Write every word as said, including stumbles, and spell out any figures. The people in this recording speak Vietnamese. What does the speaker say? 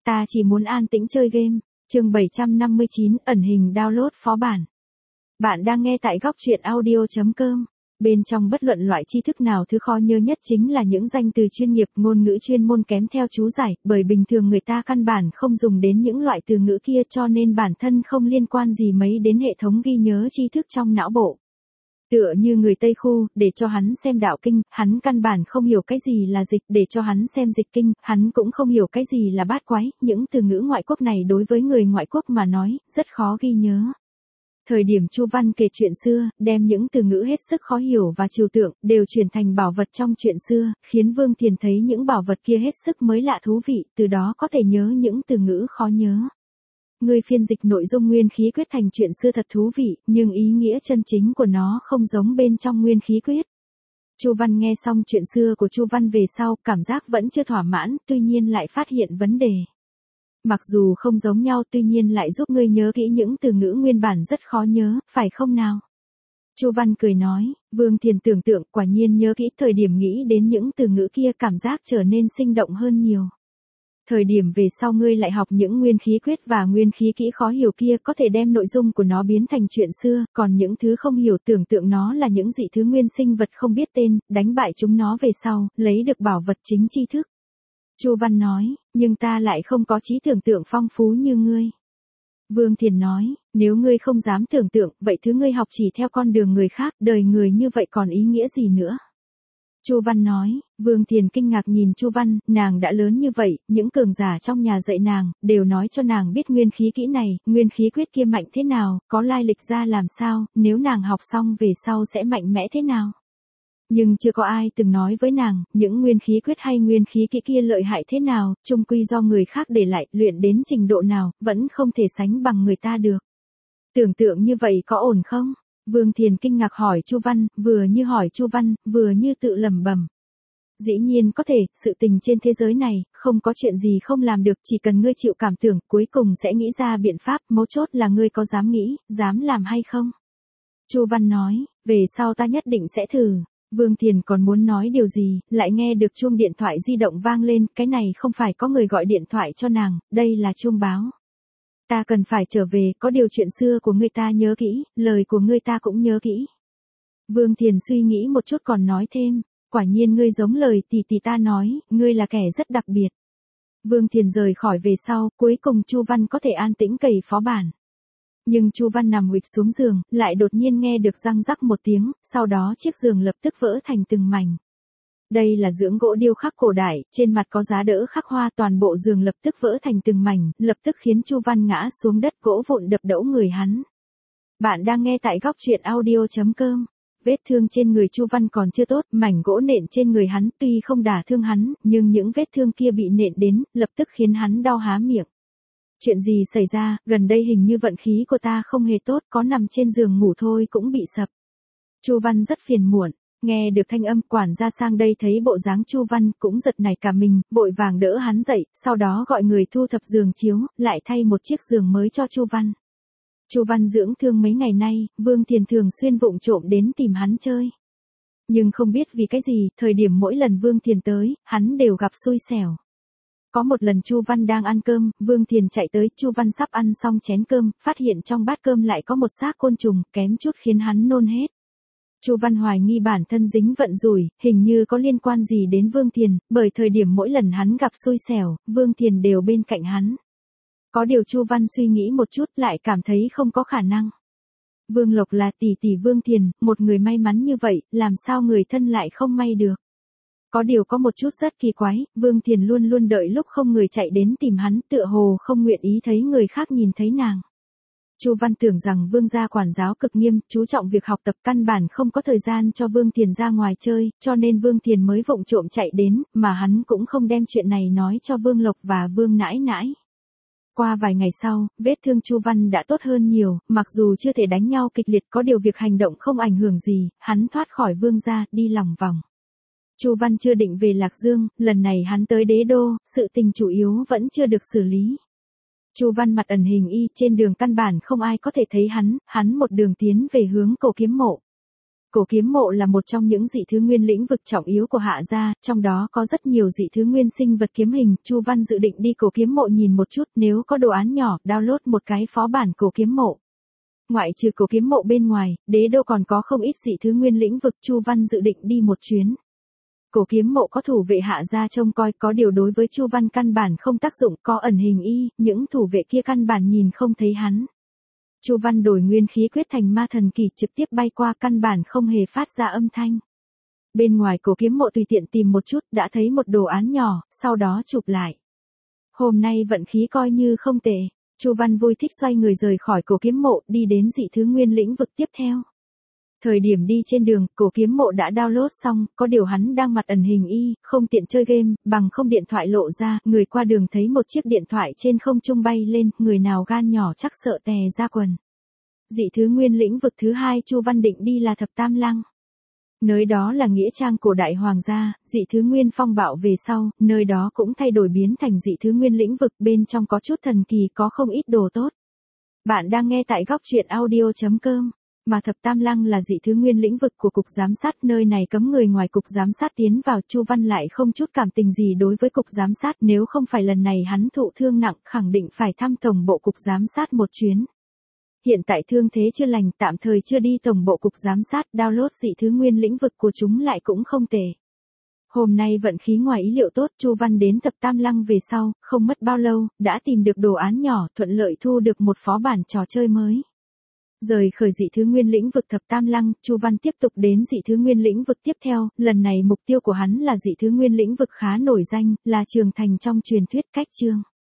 Ta chỉ muốn an tĩnh chơi game. Chương bảy trăm năm mươi chín, ẩn hình download phó bản. Bạn đang nghe tại góc truyện audio chấm com. Bên trong bất luận loại tri thức nào, thứ khó nhớ nhất chính là những danh từ chuyên nghiệp, ngôn ngữ chuyên môn kém theo chú giải, bởi bình thường người ta căn bản không dùng đến những loại từ ngữ kia, cho nên bản thân không liên quan gì mấy đến hệ thống ghi nhớ tri thức trong não bộ. Tựa như người Tây khu, để cho hắn xem đạo kinh, hắn căn bản không hiểu cái gì là dịch, để cho hắn xem dịch kinh, hắn cũng không hiểu cái gì là bát quái, những từ ngữ ngoại quốc này đối với người ngoại quốc mà nói, rất khó ghi nhớ. Thời điểm Chu Văn kể chuyện xưa, đem những từ ngữ hết sức khó hiểu và trừu tượng, đều chuyển thành bảo vật trong chuyện xưa, khiến Vương Thiền thấy những bảo vật kia hết sức mới lạ thú vị, từ đó có thể nhớ những từ ngữ khó nhớ. Người phiên dịch nội dung nguyên khí quyết thành chuyện xưa thật thú vị, nhưng ý nghĩa chân chính của nó không giống bên trong nguyên khí quyết. Chu Văn nghe xong chuyện xưa của Chu Văn về sau, cảm giác vẫn chưa thỏa mãn, tuy nhiên lại phát hiện vấn đề. Mặc dù không giống nhau, tuy nhiên lại giúp ngươi nhớ kỹ những từ ngữ nguyên bản rất khó nhớ, phải không nào? Chu Văn cười nói. Vương Thiền tưởng tượng, quả nhiên nhớ kỹ, thời điểm nghĩ đến những từ ngữ kia cảm giác trở nên sinh động hơn nhiều. Thời điểm về sau ngươi lại học những nguyên khí quyết và nguyên khí kỹ khó hiểu kia, có thể đem nội dung của nó biến thành chuyện xưa, còn những thứ không hiểu tưởng tượng nó là những dị thứ nguyên sinh vật không biết tên, đánh bại chúng nó về sau, lấy được bảo vật chính tri thức. Chu Văn nói, nhưng ta lại không có trí tưởng tượng phong phú như ngươi. Vương Thiền nói, nếu ngươi không dám tưởng tượng, vậy thứ ngươi học chỉ theo con đường người khác, đời người như vậy còn ý nghĩa gì nữa? Chu Văn nói. Vương Thiền kinh ngạc nhìn Chu Văn, nàng đã lớn như vậy, những cường giả trong nhà dạy nàng, đều nói cho nàng biết nguyên khí kỹ này, nguyên khí quyết kia mạnh thế nào, có lai lịch ra làm sao, nếu nàng học xong về sau sẽ mạnh mẽ thế nào. Nhưng chưa có ai từng nói với nàng, những nguyên khí quyết hay nguyên khí kỹ kia lợi hại thế nào, chung quy do người khác để lại, luyện đến trình độ nào, vẫn không thể sánh bằng người ta được. Tưởng tượng như vậy có ổn không? Vương Thiền kinh ngạc hỏi Chu Văn, vừa như hỏi Chu Văn, vừa như tự lẩm bẩm. Dĩ nhiên có thể, sự tình trên thế giới này, không có chuyện gì không làm được, chỉ cần ngươi chịu cảm tưởng, cuối cùng sẽ nghĩ ra biện pháp, mấu chốt là ngươi có dám nghĩ, dám làm hay không? Chu Văn nói, về sau ta nhất định sẽ thử. Vương Thiền còn muốn nói điều gì, lại nghe được chuông điện thoại di động vang lên, cái này không phải có người gọi điện thoại cho nàng, đây là chuông báo. Ta cần phải trở về, có điều chuyện xưa của ngươi ta nhớ kỹ, lời của ngươi ta cũng nhớ kỹ. Vương Thiền suy nghĩ một chút còn nói thêm, quả nhiên ngươi giống lời tỷ tỷ ta nói, ngươi là kẻ rất đặc biệt. Vương Thiền rời khỏi về sau, cuối cùng Chu Văn có thể an tĩnh cày phó bản. Nhưng Chu Văn nằm huỵch xuống giường, lại đột nhiên nghe được răng rắc một tiếng, sau đó chiếc giường lập tức vỡ thành từng mảnh. Đây là dưỡng gỗ điêu khắc cổ đại, trên mặt có giá đỡ khắc hoa, toàn bộ giường lập tức vỡ thành từng mảnh, lập tức khiến Chu Văn ngã xuống đất, gỗ vụn đập đẫu người hắn. Bạn đang nghe tại góc truyện audio chấm com. Vết thương trên người Chu Văn còn chưa tốt, mảnh gỗ nện trên người hắn tuy không đả thương hắn, nhưng những vết thương kia bị nện đến, lập tức khiến hắn đau há miệng. Chuyện gì xảy ra, gần đây hình như vận khí của ta không hề tốt, có nằm trên giường ngủ thôi cũng bị sập. Chu Văn rất phiền muộn, nghe được thanh âm, quản gia sang đây thấy bộ dáng Chu Văn cũng giật nảy cả mình, vội vàng đỡ hắn dậy, sau đó gọi người thu thập giường chiếu, lại thay một chiếc giường mới cho Chu Văn. Chu Văn dưỡng thương mấy ngày nay, Vương Thiền thường xuyên vụng trộm đến tìm hắn chơi. Nhưng không biết vì cái gì, thời điểm mỗi lần Vương Thiền tới, hắn đều gặp xui xẻo. Có một lần Chu Văn đang ăn cơm, Vương Thiền chạy tới, Chu Văn sắp ăn xong chén cơm, phát hiện trong bát cơm lại có một xác côn trùng, kém chút khiến hắn nôn hết. Chu Văn hoài nghi bản thân dính vận rủi, hình như có liên quan gì đến Vương Thiền, bởi thời điểm mỗi lần hắn gặp xui xẻo, Vương Thiền đều bên cạnh hắn. Có điều Chu Văn suy nghĩ một chút lại cảm thấy không có khả năng. Vương Lộc là tỷ tỷ Vương Thiền, một người may mắn như vậy, làm sao người thân lại không may được. Có điều có một chút rất kỳ quái, Vương Thiền luôn luôn đợi lúc không người chạy đến tìm hắn, tựa hồ không nguyện ý thấy người khác nhìn thấy nàng. Chu Văn tưởng rằng Vương gia quản giáo cực nghiêm, chú trọng việc học tập, căn bản không có thời gian cho Vương Thiền ra ngoài chơi, cho nên Vương Thiền mới vụng trộm chạy đến, mà hắn cũng không đem chuyện này nói cho Vương Lộc và Vương Nãi Nãi. Qua vài ngày sau, vết thương Chu Văn đã tốt hơn nhiều, mặc dù chưa thể đánh nhau kịch liệt, có điều việc hành động không ảnh hưởng gì, hắn thoát khỏi Vương gia, đi lòng vòng. Chu Văn chưa định về Lạc Dương, lần này hắn tới Đế Đô, sự tình chủ yếu vẫn chưa được xử lý. Chu Văn mặt ẩn hình y, trên đường căn bản không ai có thể thấy hắn, hắn một đường tiến về hướng Cổ Kiếm Mộ. Cổ kiếm mộ là một trong những dị thứ nguyên lĩnh vực trọng yếu của Hạ gia, trong đó có rất nhiều dị thứ nguyên sinh vật kiếm hình. Chu Văn dự định đi cổ kiếm mộ nhìn một chút, nếu có đồ án nhỏ, download một cái phó bản cổ kiếm mộ. Ngoại trừ cổ kiếm mộ bên ngoài, đế đô còn có không ít dị thứ nguyên lĩnh vực. Chu Văn dự định đi một chuyến. Cổ kiếm mộ có thủ vệ Hạ gia trông coi, có điều đối với Chu Văn căn bản không tác dụng, có ẩn hình y, những thủ vệ kia căn bản nhìn không thấy hắn. Chu Văn đổi nguyên khí quyết thành ma thần kỳ, trực tiếp bay qua, căn bản không hề phát ra âm thanh. Bên ngoài cổ kiếm mộ tùy tiện tìm một chút, đã thấy một đồ án nhỏ, sau đó chụp lại. Hôm nay vận khí coi như không tệ. Chu Văn vui thích xoay người rời khỏi cổ kiếm mộ, đi đến dị thứ nguyên lĩnh vực tiếp theo. Thời điểm đi trên đường, cổ kiếm mộ đã download xong, có điều hắn đang mặt ẩn hình y, không tiện chơi game, bằng không điện thoại lộ ra, người qua đường thấy một chiếc điện thoại trên không trung bay lên, người nào gan nhỏ chắc sợ tè ra quần. Dị thứ nguyên lĩnh vực thứ hai Chu Văn định đi là Thập Tam Lăng. Nơi đó là nghĩa trang cổ đại hoàng gia, dị thứ nguyên phong bạo về sau, nơi đó cũng thay đổi biến thành dị thứ nguyên lĩnh vực, bên trong có chút thần kỳ, có không ít đồ tốt. Bạn đang nghe tại góc truyện audio chấm com. Mà Thập Tam Lăng là dị thứ nguyên lĩnh vực của cục giám sát, nơi này cấm người ngoài cục giám sát tiến vào. Chu Văn lại không chút cảm tình gì đối với cục giám sát, nếu không phải lần này hắn thụ thương nặng, khẳng định phải thăm tổng bộ cục giám sát một chuyến. Hiện tại thương thế chưa lành, tạm thời chưa đi tổng bộ cục giám sát, download dị thứ nguyên lĩnh vực của chúng lại cũng không tệ. Hôm nay vận khí ngoài ý liệu tốt, Chu Văn đến Thập Tam Lăng về sau, không mất bao lâu, đã tìm được đồ án nhỏ, thuận lợi thu được một phó bản trò chơi mới. Rời khởi dị thứ nguyên lĩnh vực Thập Tam Lăng, Chu Văn tiếp tục đến dị thứ nguyên lĩnh vực tiếp theo, lần này mục tiêu của hắn là dị thứ nguyên lĩnh vực khá nổi danh, là Trường Thành trong truyền thuyết Cách Chương.